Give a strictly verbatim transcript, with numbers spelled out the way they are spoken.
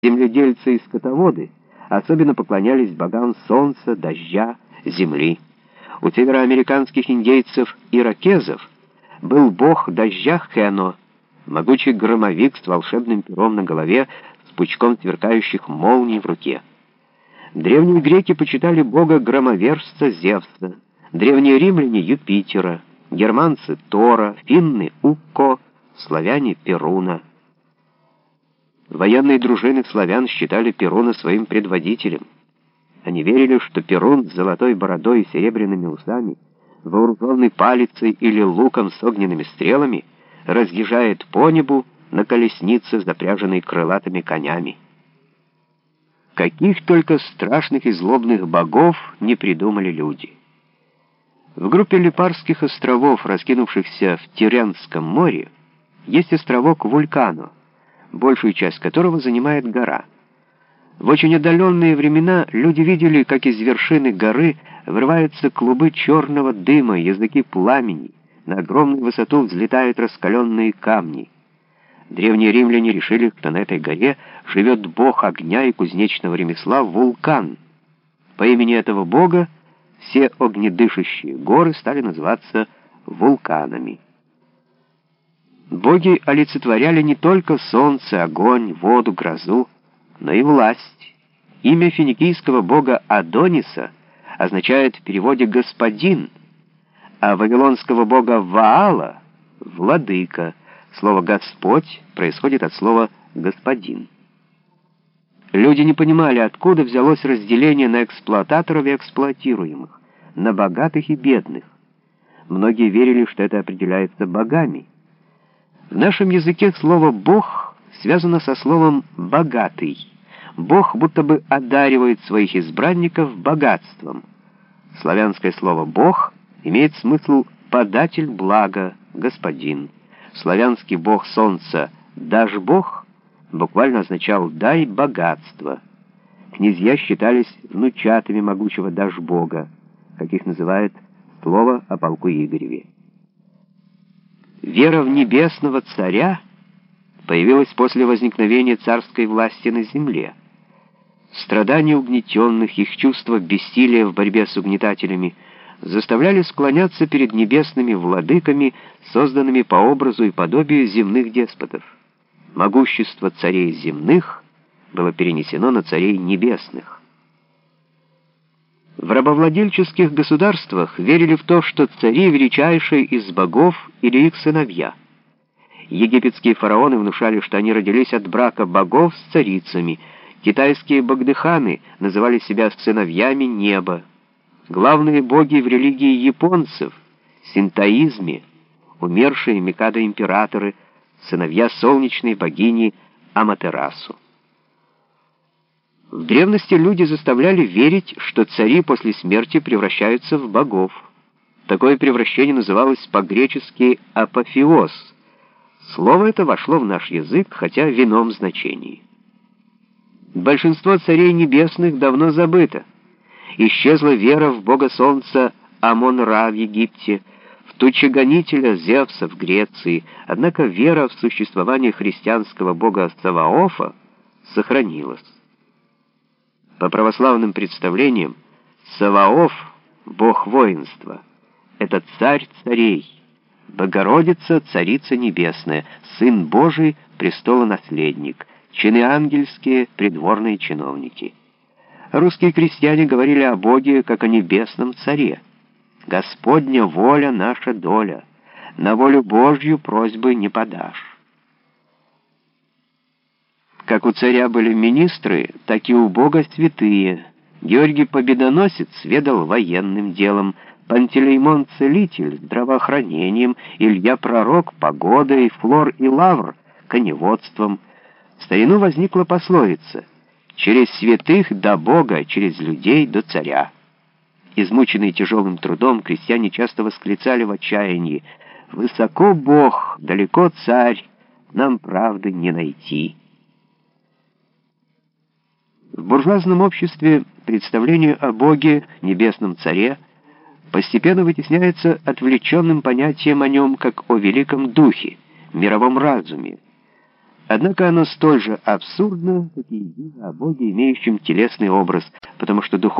Земледельцы и скотоводы особенно поклонялись богам солнца, дождя, земли. У североамериканских индейцев-иракезов был бог дождя Хено, могучий громовик с волшебным пером на голове, с пучком сверкающих молний в руке. Древние греки почитали бога-громовержца Зевса, древние римляне — Юпитера, германцы — Тора, финны — Укко, славяне — Перуна. Военные дружины славян считали Перуна своим предводителем. Они верили, что Перун с золотой бородой и серебряными усами, вооруженный палицей или луком с огненными стрелами, разъезжает по небу на колеснице, запряженной крылатыми конями. Каких только страшных и злобных богов не придумали люди. В группе Липарских островов, раскинувшихся в Тиренском море, есть островок Вулкано, большую часть которого занимает гора. В очень отдаленные времена люди видели, как из вершины горы вырываются клубы черного дыма, языки пламени, на огромную высоту взлетают раскаленные камни. Древние римляне решили, что на этой горе живет бог огня и кузнечного ремесла Вулкан. По имени этого бога все огнедышащие горы стали называться вулканами. Боги олицетворяли не только солнце, огонь, воду, грозу, но и власть. Имя финикийского бога Адониса означает в переводе «господин», а вавилонского бога Ваала — «владыка». Слово «Господь» происходит от слова «господин». Люди не понимали, откуда взялось разделение на эксплуататоров и эксплуатируемых, на богатых и бедных. Многие верили, что это определяется богами. В нашем языке слово «бог» связано со словом «богатый». Бог будто бы одаривает своих избранников богатством. Славянское слово «бог» имеет смысл «податель блага», «господин». Славянский бог солнца «дашбог» буквально означал «дай богатство». Князья считались внучатами могучего дашбога, как их называет слово о полку Игореве. Вера в небесного царя появилась после возникновения царской власти на земле. Страдания угнетенных, их чувство бессилия в борьбе с угнетателями заставляли склоняться перед небесными владыками, созданными по образу и подобию земных деспотов. Могущество царей земных было перенесено на царей небесных. В рабовладельческих государствах верили в то, что цари величайшие из богов или их сыновья. Египетские фараоны внушали, что они родились от брака богов с царицами. Китайские богдыханы называли себя сыновьями неба. Главные боги в религии японцев, синтоизме, умершие микадо-императоры, сыновья солнечной богини Аматерасу. В древности люди заставляли верить, что цари после смерти превращаются в богов. Такое превращение называлось по-гречески «апофеоз». Слово это вошло в наш язык, хотя в ином значении. Большинство царей небесных давно забыто. Исчезла вера в бога солнца Амон-Ра в Египте, в тучегонителя Зевса в Греции, однако вера в существование христианского бога Саваофа сохранилась. По православным представлениям, Саваоф, бог воинства, это царь царей, Богородица, царица небесная, Сын Божий, престолонаследник, чины ангельские, придворные чиновники. Русские крестьяне говорили о Боге, как о небесном царе. «Господня воля наша доля, на волю Божью просьбы не подашь». Как у царя были министры, так и у Бога святые. Георгий Победоносец ведал военным делом, Пантелеймон — целитель, здравоохранением, Илья Пророк — погодой, Флор и Лавр — коневодством. В старину возникла пословица: «Через святых до Бога, через людей до царя». Измученные тяжелым трудом, крестьяне часто восклицали в отчаянии: «Высоко Бог, далеко царь, нам правды не найти». В буржуазном обществе представление о Боге, небесном царе, постепенно вытесняется отвлеченным понятием о нем как о великом духе, мировом разуме. Однако оно столь же абсурдно, как и идея о Боге, имеющем телесный образ, потому что духовный